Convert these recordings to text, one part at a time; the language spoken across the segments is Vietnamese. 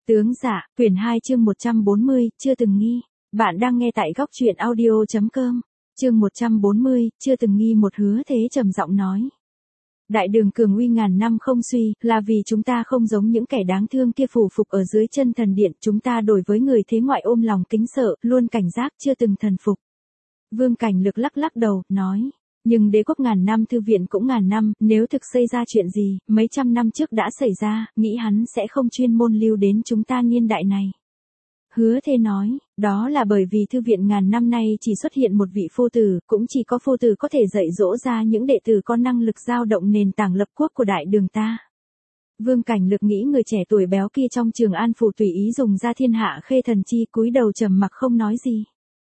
Tướng dạ, quyển 2 chương 140, chưa từng nghi. Bạn đang nghe tại góc truyện audio.com. Chương 140, chưa từng nghi. Một Hứa Thế trầm giọng nói. Đại đường cường uy ngàn năm không suy, là vì chúng ta không giống những kẻ đáng thương kia phủ phục ở dưới chân thần điện. Chúng ta đối với người thế ngoại ôm lòng kính sợ, luôn cảnh giác chưa từng thần phục. Vương Cảnh Lực lắc lắc đầu, nói. Nhưng đế quốc ngàn năm, thư viện cũng ngàn năm, nếu thực xảy ra chuyện gì, mấy trăm năm trước đã xảy ra, nghĩ hắn sẽ không chuyên môn lưu đến chúng ta niên đại này. Hứa Thế nói, đó là bởi vì thư viện ngàn năm nay chỉ xuất hiện một vị phu tử, cũng chỉ có phu tử có thể dạy dỗ ra những đệ tử có năng lực dao động nền tảng lập quốc của đại đường ta. Vương Cảnh Lực nghĩ người trẻ tuổi béo kia trong Trường An phủ tùy ý dùng ra thiên hạ khê thần chi, cúi đầu trầm mặc không nói gì.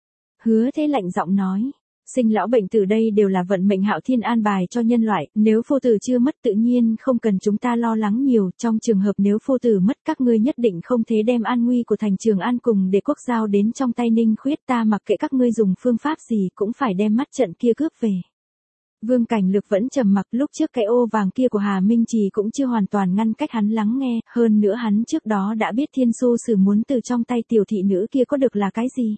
Hứa Thế lạnh giọng nói. Sinh lão bệnh tử đây đều là vận mệnh hạo thiên an bài cho nhân loại, nếu phu tử chưa mất tự nhiên không cần chúng ta lo lắng nhiều, trong trường hợp nếu phu tử mất các ngươi nhất định không thể đem an nguy của thành Trường An cùng để quốc giao đến trong tay Ninh Khuyết, ta mặc kệ các ngươi dùng phương pháp gì cũng phải đem mắt trận kia cướp về. Vương Cảnh Lực vẫn trầm mặc, lúc trước cái ô vàng kia của Hà Minh Trì cũng chưa hoàn toàn ngăn cách hắn lắng nghe, hơn nữa hắn trước đó đã biết Thiên Xu Sử muốn từ trong tay tiểu thị nữ kia có được là cái gì.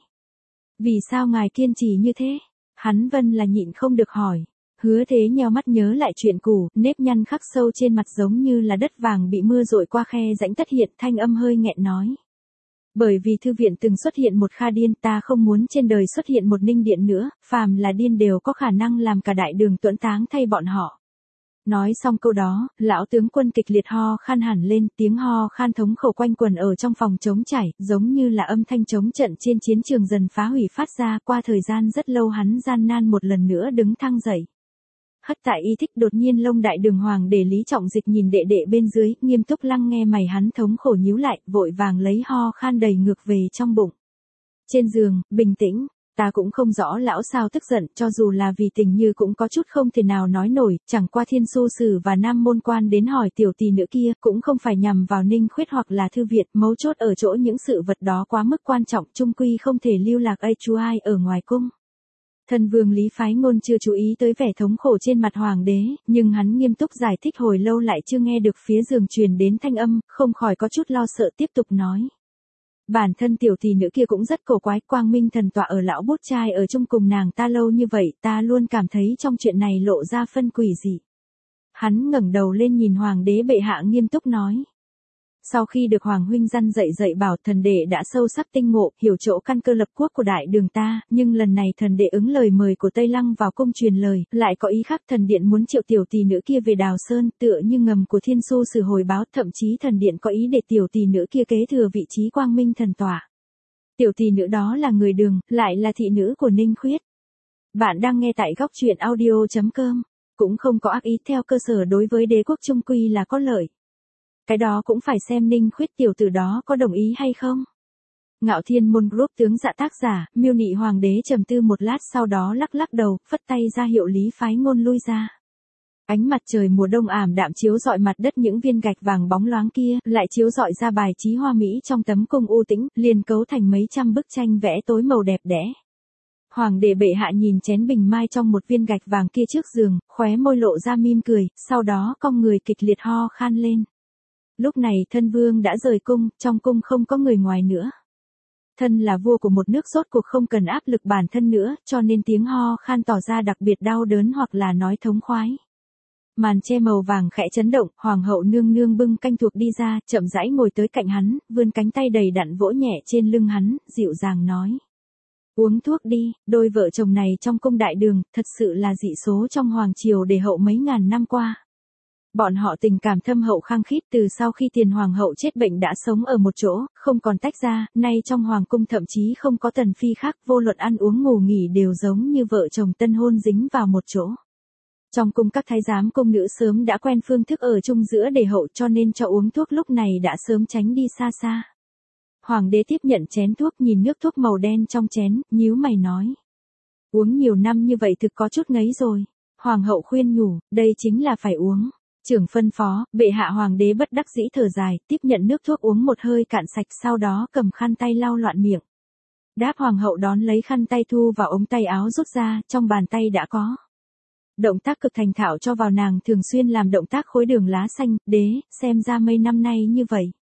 Vì sao ngài kiên trì như thế? Hắn Vân là nhịn không được hỏi. Hứa Thế nheo mắt nhớ lại chuyện cũ, nếp nhăn khắc sâu trên mặt giống như là đất vàng bị mưa dội qua khe rãnh tất hiện, thanh âm hơi nghẹn nói. Bởi vì thư viện từng xuất hiện một Kha Điên, ta không muốn trên đời xuất hiện một Ninh Điện nữa, phàm là điên đều có khả năng làm cả đại đường tuẫn táng thay bọn họ. Nói xong câu đó, lão tướng quân kịch liệt ho khan hẳn lên, tiếng ho khan thống khổ quanh quần ở trong phòng trống trải, giống như là âm thanh trống trận trên chiến trường dần phá hủy phát ra. Qua thời gian rất lâu hắn gian nan một lần nữa đứng thăng dậy. Hất tại y thích, đột nhiên lông đại đường hoàng để Lý Trọng Dịch nhìn đệ đệ bên dưới, nghiêm túc lắng nghe, mày hắn thống khổ nhíu lại, vội vàng lấy ho khan đầy ngược về trong bụng. Trên giường, bình tĩnh. Ta cũng không rõ lão sao tức giận, cho dù là vì tình như cũng có chút không thể nào nói nổi, chẳng qua Thiên Xu Sử và Nam Môn Quan đến hỏi tiểu tỷ nữ kia, cũng không phải nhằm vào Ninh Khuyết hoặc là thư viện, mấu chốt ở chỗ những sự vật đó quá mức quan trọng, chung quy không thể lưu lạc ai ở ngoài cung. Thân vương Lý Phái Ngôn chưa chú ý tới vẻ thống khổ trên mặt hoàng đế, nhưng hắn nghiêm túc giải thích hồi lâu lại chưa nghe được phía giường truyền đến thanh âm, không khỏi có chút lo sợ, tiếp tục nói. Bản thân tiểu tỷ nữ kia cũng rất cổ quái, Quang Minh thần tọa ở lão bút trai ở chung cùng nàng ta lâu như vậy, ta luôn cảm thấy trong chuyện này lộ ra phân quỷ dị. Hắn ngẩng đầu lên nhìn hoàng đế bệ hạ, nghiêm túc nói. Sau khi được hoàng huynh răn dạy bảo, thần đệ đã sâu sắc tinh ngộ, hiểu chỗ căn cơ lập quốc của đại đường ta, nhưng lần này thần đệ ứng lời mời của Tây Lăng vào cung truyền lời, lại có ý khác, thần điện muốn triệu tiểu tỷ nữ kia về Đào Sơn, tựa như ngầm của Thiên Xu Sử hồi báo, thậm chí thần điện có ý để tiểu tỷ nữ kia kế thừa vị trí Quang Minh thần tọa. Tiểu tỷ nữ đó là người đường, lại là thị nữ của Ninh Khuyết. Bạn đang nghe tại góc truyện audio.com, cũng không có ác ý, theo cơ sở đối với đế quốc chung quy là có lợi. Cái đó cũng phải xem Ninh Khuyết tiểu tử đó có đồng ý hay không. Ngạo Thiên Môn Group tướng dạ tác giả, Miêu Nị hoàng đế trầm tư một lát, sau đó lắc lắc đầu, phất tay ra hiệu Lý Phái Ngôn lui ra. Ánh mặt trời mùa đông ảm đạm chiếu rọi mặt đất, những viên gạch vàng bóng loáng kia lại chiếu rọi ra bài trí hoa mỹ trong tấm cung u tĩnh, liền cấu thành mấy trăm bức tranh vẽ tối màu đẹp đẽ. Hoàng đế bệ hạ nhìn chén bình mai trong một viên gạch vàng kia trước giường, khóe môi lộ ra mỉm cười, sau đó cong người kịch liệt ho khan lên. Lúc này thân vương đã rời cung, trong cung không có người ngoài nữa. Thân là vua của một nước rốt cuộc không cần áp lực bản thân nữa, cho nên tiếng ho khan tỏ ra đặc biệt đau đớn hoặc là nói thống khoái. Màn che màu vàng khẽ chấn động, hoàng hậu nương nương bưng canh thuộc đi ra, chậm rãi ngồi tới cạnh hắn, vươn cánh tay đầy đặn vỗ nhẹ trên lưng hắn, dịu dàng nói. Uống thuốc đi, đôi vợ chồng này trong cung đại đường, thật sự là dị số trong hoàng triều để hậu mấy ngàn năm qua. Bọn họ tình cảm thâm hậu khăng khít, từ sau khi tiền hoàng hậu chết bệnh đã sống ở một chỗ, không còn tách ra, nay trong hoàng cung thậm chí không có tần phi khác, vô luận ăn uống ngủ nghỉ đều giống như vợ chồng tân hôn dính vào một chỗ. Trong cung các thái giám cung nữ sớm đã quen phương thức ở chung giữa đề hậu, cho nên cho uống thuốc lúc này đã sớm tránh đi xa xa. Hoàng đế tiếp nhận chén thuốc, nhìn nước thuốc màu đen trong chén, nhíu mày nói. Uống nhiều năm như vậy thực có chút ngấy rồi. Hoàng hậu khuyên nhủ, đây chính là phải uống. Trưởng phân phó, bệ hạ. Hoàng đế bất đắc dĩ thở dài, tiếp nhận nước thuốc uống một hơi cạn sạch, sau đó cầm khăn tay lau loạn miệng. Đáp hoàng hậu đón lấy khăn tay thu vào ống tay áo rút ra, trong bàn tay đã có. Động tác cực thành thạo cho vào, nàng thường xuyên làm động tác khối đường lá xanh, đế, xem ra mấy năm nay như vậy.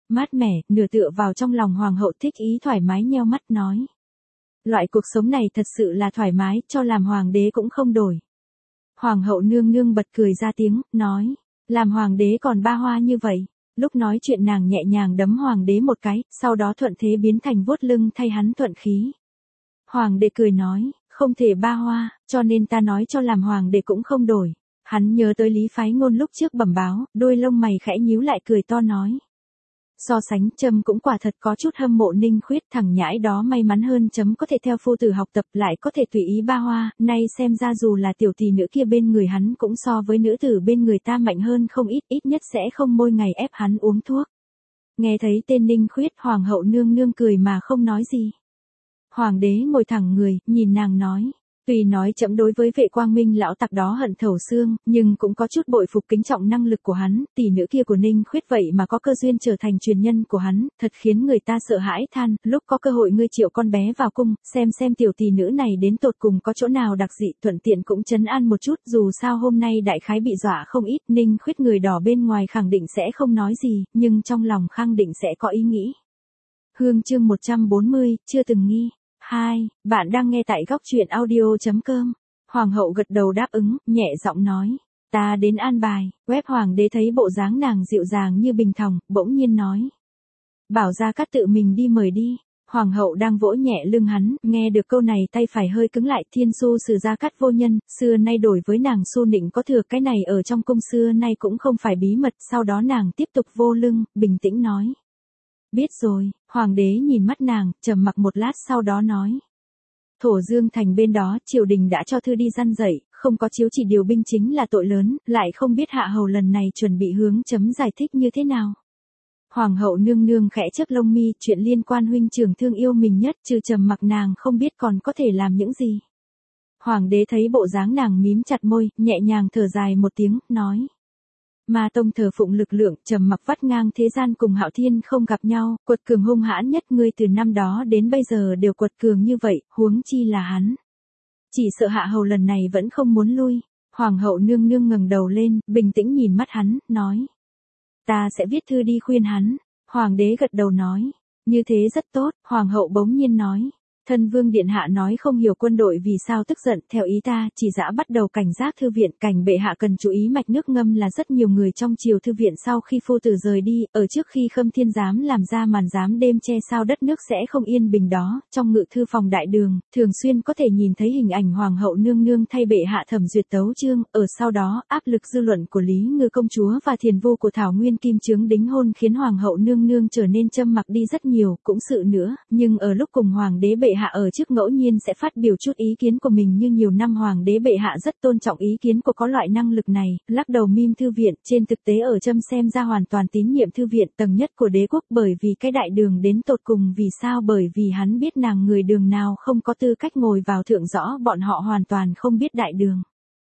mát mẻ, nửa tựa vào trong lòng hoàng hậu thích ý thoải mái nheo mắt nói. Loại cuộc sống này thật sự là thoải mái, cho làm hoàng đế cũng không đổi. Hoàng hậu nương nương bật cười ra tiếng, nói, làm hoàng đế còn ba hoa như vậy. Lúc nói chuyện nàng nhẹ nhàng đấm hoàng đế một cái, sau đó thuận thế biến thành vuốt lưng thay hắn thuận khí. Hoàng đế cười nói, không thể ba hoa, cho nên ta nói cho làm hoàng đế cũng không đổi. Hắn nhớ tới Lý Phái Ngôn lúc trước bẩm báo, đôi lông mày khẽ nhíu lại cười to nói. So sánh chấm cũng quả thật có chút hâm mộ Ninh Khuyết, thằng nhãi đó may mắn hơn chấm có thể theo phu tử học tập lại có thể tùy ý ba hoa, nay xem ra dù là tiểu tỷ nữ kia bên người hắn cũng so với nữ tử bên người ta mạnh hơn không ít, ít nhất sẽ không mỗi ngày ép hắn uống thuốc. Nghe thấy tên Ninh Khuyết, hoàng hậu nương nương cười mà không nói gì. Hoàng đế ngồi thẳng người, nhìn nàng nói. Tuy nói chậm đối với Vệ Quang Minh lão tặc đó hận thấu xương, nhưng cũng có chút bội phục kính trọng năng lực của hắn, tỷ nữ kia của Ninh Khuyết vậy mà có cơ duyên trở thành truyền nhân của hắn, thật khiến người ta sợ hãi than, lúc có cơ hội ngươi triệu con bé vào cung, xem tiểu tỷ nữ này đến tột cùng có chỗ nào đặc dị, thuận tiện cũng trấn an một chút, dù sao hôm nay đại khái bị dọa không ít, Ninh Khuyết người đỏ bên ngoài khẳng định sẽ không nói gì, nhưng trong lòng khẳng định sẽ có ý nghĩ. Hương chương 140, chưa từng nghi. 2. Bạn đang nghe tại góc truyện audio.com. Hoàng hậu gật đầu đáp ứng, nhẹ giọng nói. Ta đến an bài, web hoàng đế thấy bộ dáng nàng dịu dàng như bình thòng, bỗng nhiên nói. Bảo Gia Cát tự mình đi mời đi. Hoàng hậu đang vỗ nhẹ lưng hắn, nghe được câu này tay phải hơi cứng lại, thiên su sử Gia Cát vô nhân, xưa nay đổi với nàng su nịnh có thừa, cái này ở trong cung xưa nay cũng không phải bí mật, sau đó nàng tiếp tục vô lưng, bình tĩnh nói. Biết rồi, hoàng đế nhìn mắt nàng, trầm mặc một lát sau đó nói. Thổ Dương thành bên đó, triều đình đã cho thư đi răn dạy, không có chiếu chỉ điều binh chính là tội lớn, lại không biết hạ hầu lần này chuẩn bị hướng chấm giải thích như thế nào. Hoàng hậu nương nương khẽ chớp lông mi, chuyện liên quan huynh trưởng thương yêu mình nhất, trừ trầm mặc nàng không biết còn có thể làm những gì. Hoàng đế thấy bộ dáng nàng mím chặt môi, nhẹ nhàng thở dài một tiếng, nói. Ma tông thờ phụng lực lượng, trầm mặc vắt ngang thế gian cùng Hạo Thiên không gặp nhau, quật cường hung hãn nhất ngươi từ năm đó đến bây giờ đều quật cường như vậy, huống chi là hắn. Chỉ sợ hạ hầu lần này vẫn không muốn lui. Hoàng hậu nương nương ngẩng đầu lên, bình tĩnh nhìn mắt hắn, nói. Ta sẽ viết thư đi khuyên hắn. Hoàng đế gật đầu nói. Như thế rất tốt, hoàng hậu bỗng nhiên nói. Thân vương điện hạ nói không hiểu quân đội vì sao tức giận, theo ý ta, chỉ dã bắt đầu cảnh giác thư viện, cảnh bệ hạ cần chú ý mạch nước ngâm là rất nhiều người trong triều thư viện sau khi phu tử rời đi, ở trước khi Khâm Thiên giám làm ra màn giám đêm che sao đất nước sẽ không yên bình đó, trong ngự thư phòng đại đường, thường xuyên có thể nhìn thấy hình ảnh hoàng hậu nương nương thay bệ hạ thẩm duyệt tấu chương, ở sau đó, áp lực dư luận của Lý Ngư công chúa và thiền vu của Thảo Nguyên Kim Chướng đính hôn khiến hoàng hậu nương nương trở nên châm mặc đi rất nhiều, cũng sự nữa, nhưng ở lúc cùng hoàng đế bệ hạ ở trước ngẫu nhiên sẽ phát biểu chút ý kiến của mình như nhiều năm hoàng đế bệ hạ rất tôn trọng ý kiến của có loại năng lực này, lắc đầu mim thư viện, trên thực tế ở châm xem ra hoàn toàn tín nhiệm thư viện tầng nhất của đế quốc bởi vì cái đại đường đến tột cùng vì sao bởi vì hắn biết nàng người đường nào không có tư cách ngồi vào thượng rõ bọn họ hoàn toàn không biết đại đường.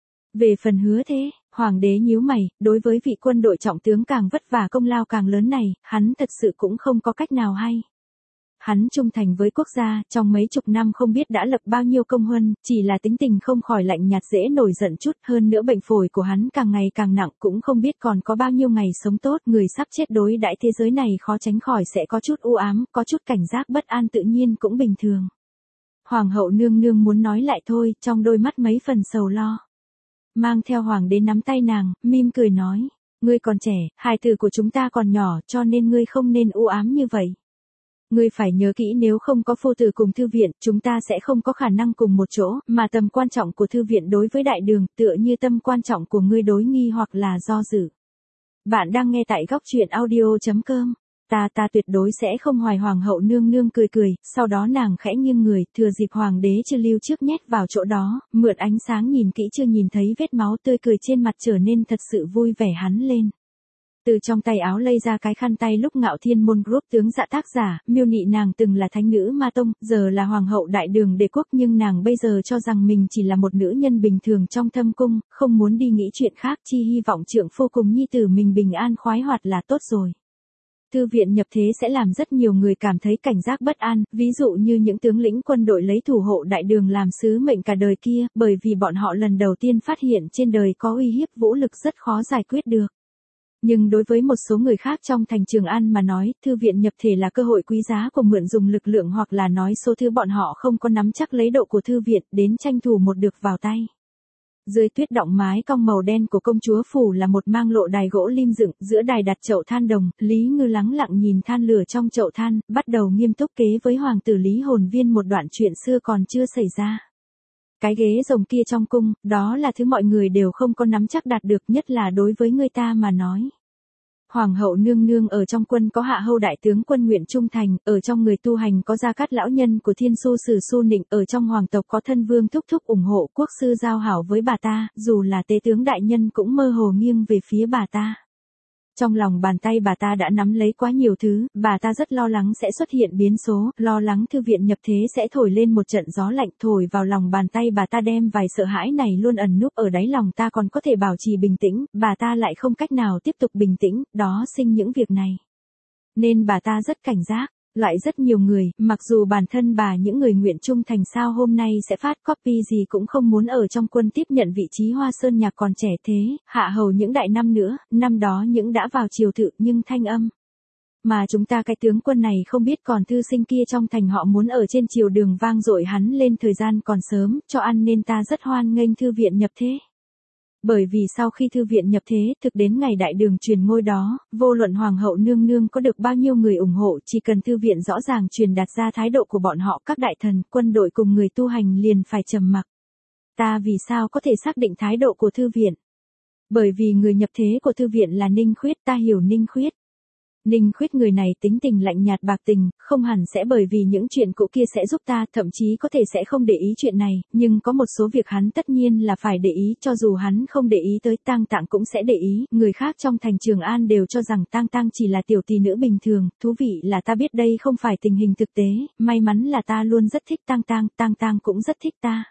Về phần Hứa Thế, hoàng đế nhíu mày, đối với vị quân đội trọng tướng càng vất vả công lao càng lớn này, hắn thật sự cũng không có cách nào hay. Hắn trung thành với quốc gia, trong mấy chục năm không biết đã lập bao nhiêu công huân, chỉ là tính tình không khỏi lạnh nhạt dễ nổi giận chút, hơn nữa bệnh phổi của hắn càng ngày càng nặng, cũng không biết còn có bao nhiêu ngày sống tốt, người sắp chết đối đãi thế giới này khó tránh khỏi sẽ có chút u ám, có chút cảnh giác bất an tự nhiên cũng bình thường. Hoàng hậu nương nương muốn nói lại thôi, trong đôi mắt mấy phần sầu lo. Mang theo hoàng đế nắm tay nàng, mỉm cười nói, ngươi còn trẻ, hài tử của chúng ta còn nhỏ, cho nên ngươi không nên u ám như vậy. Ngươi phải nhớ kỹ nếu không có phu tử cùng thư viện, chúng ta sẽ không có khả năng cùng một chỗ, mà tầm quan trọng của thư viện đối với đại đường, tựa như tâm quan trọng của ngươi đối nghi hoặc là do dự. Bạn đang nghe tại góc truyện audio.com. Ta tuyệt đối sẽ không hoài hoàng hậu nương nương cười cười, sau đó nàng khẽ nghiêng người, thừa dịp hoàng đế chưa lưu trước nhét vào chỗ đó, mượn ánh sáng nhìn kỹ chưa nhìn thấy vết máu tươi cười trên mặt trở nên thật sự vui vẻ hắn lên. Từ trong tay áo lây ra cái khăn tay lúc Ngạo Thiên Môn Group tướng dạ tác giả, miêu nị nàng từng là thánh nữ Ma Tông, giờ là hoàng hậu đại đường đế quốc nhưng nàng bây giờ cho rằng mình chỉ là một nữ nhân bình thường trong thâm cung, không muốn đi nghĩ chuyện khác chi hy vọng trượng phu cùng nhi tử mình bình an khoái hoạt là tốt rồi. Thư viện nhập thế sẽ làm rất nhiều người cảm thấy cảnh giác bất an, ví dụ như những tướng lĩnh quân đội lấy thủ hộ đại đường làm sứ mệnh cả đời kia, bởi vì bọn họ lần đầu tiên phát hiện trên đời có uy hiếp vũ lực rất khó giải quyết được. Nhưng đối với một số người khác trong thành Trường An mà nói, thư viện nhập thể là cơ hội quý giá của mượn dùng lực lượng hoặc là nói số thứ bọn họ không có nắm chắc lấy độ của thư viện đến tranh thủ một được vào tay. Dưới tuyết động mái cong màu đen của công chúa phủ là một mang lộ đài gỗ lim dựng, giữa đài đặt chậu than đồng, Lý Ngư lắng lặng nhìn than lửa trong chậu than, bắt đầu nghiêm túc kể với hoàng tử Lý Hồn Viên một đoạn chuyện xưa còn chưa xảy ra. Cái ghế rồng kia trong cung, đó là thứ mọi người đều không có nắm chắc đạt được, nhất là đối với người ta mà nói. Hoàng hậu nương nương ở trong quân có Hạ Hầu đại tướng quân nguyện trung thành, ở trong người tu hành có Gia Cát lão nhân của Thiên Su Sử Su Nịnh, ở trong hoàng tộc có Thân Vương thúc thúc ủng hộ, quốc sư giao hảo với bà ta, dù là tế tướng đại nhân cũng mơ hồ nghiêng về phía bà ta. Trong lòng bàn tay bà ta đã nắm lấy quá nhiều thứ, bà ta rất lo lắng sẽ xuất hiện biến số, lo lắng thư viện nhập thế sẽ thổi lên một trận gió lạnh thổi vào lòng bàn tay bà ta, đem vài sợ hãi này luôn ẩn núp ở đáy lòng ta còn có thể bảo trì bình tĩnh, bà ta lại không cách nào tiếp tục bình tĩnh, đó sinh những việc này. Nên bà ta rất cảnh giác. Lại rất nhiều người, mặc dù bản thân bà những người nguyện trung thành sao hôm nay sẽ phát copy gì cũng không muốn ở trong quân tiếp nhận vị trí Hoa Sơn Nhạc còn trẻ thế, Hạ Hầu những đại năm nữa, năm đó những đã vào triều thự nhưng thanh âm. Mà chúng ta cái tướng quân này không biết còn thư sinh kia trong thành họ muốn ở trên triều đường vang dội hắn lên thời gian còn sớm, cho ăn nên ta rất hoan nghênh thư viện nhập thế. Bởi vì sau khi thư viện nhập thế, thực đến ngày đại đường truyền ngôi đó, vô luận hoàng hậu nương nương có được bao nhiêu người ủng hộ, chỉ cần thư viện rõ ràng truyền đạt ra thái độ của bọn họ, các đại thần, quân đội cùng người tu hành liền phải trầm mặc. Ta vì sao có thể xác định thái độ của thư viện? Bởi vì người nhập thế của thư viện là Ninh Khuyết, ta hiểu Ninh Khuyết. Ninh Khuyết người này tính tình lạnh nhạt bạc tình, không hẳn sẽ bởi vì những chuyện cũ kia sẽ giúp ta, thậm chí có thể sẽ không để ý chuyện này, nhưng có một số việc hắn tất nhiên là phải để ý, cho dù hắn không để ý tới Tang Tạng cũng sẽ để ý, người khác trong thành Trường An đều cho rằng Tang Tạng chỉ là tiểu tỷ nữ bình thường, thú vị là ta biết đây không phải tình hình thực tế, may mắn là ta luôn rất thích Tang Tạng, Tang Tạng cũng rất thích ta.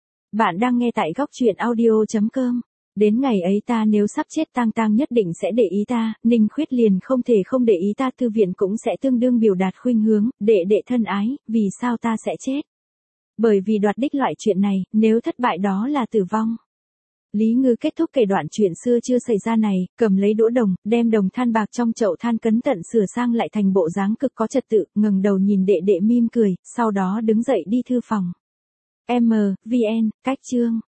Bạn đang nghe tại góc truyện audio.com. Đến ngày ấy ta nếu sắp chết Tang Tang nhất định sẽ để ý ta, Ninh Khuyết liền không thể không để ý ta, thư viện cũng sẽ tương đương biểu đạt khuynh hướng, đệ đệ thân ái, vì sao ta sẽ chết? Bởi vì đoạt đích loại chuyện này, nếu thất bại đó là tử vong. Lý Ngư kết thúc kể đoạn chuyện xưa chưa xảy ra này, cầm lấy đũa đồng, đem đồng than bạc trong chậu than cẩn thận sửa sang lại thành bộ dáng cực có trật tự, ngẩng đầu nhìn đệ đệ mỉm cười, sau đó đứng dậy đi thư phòng. VN, cách chương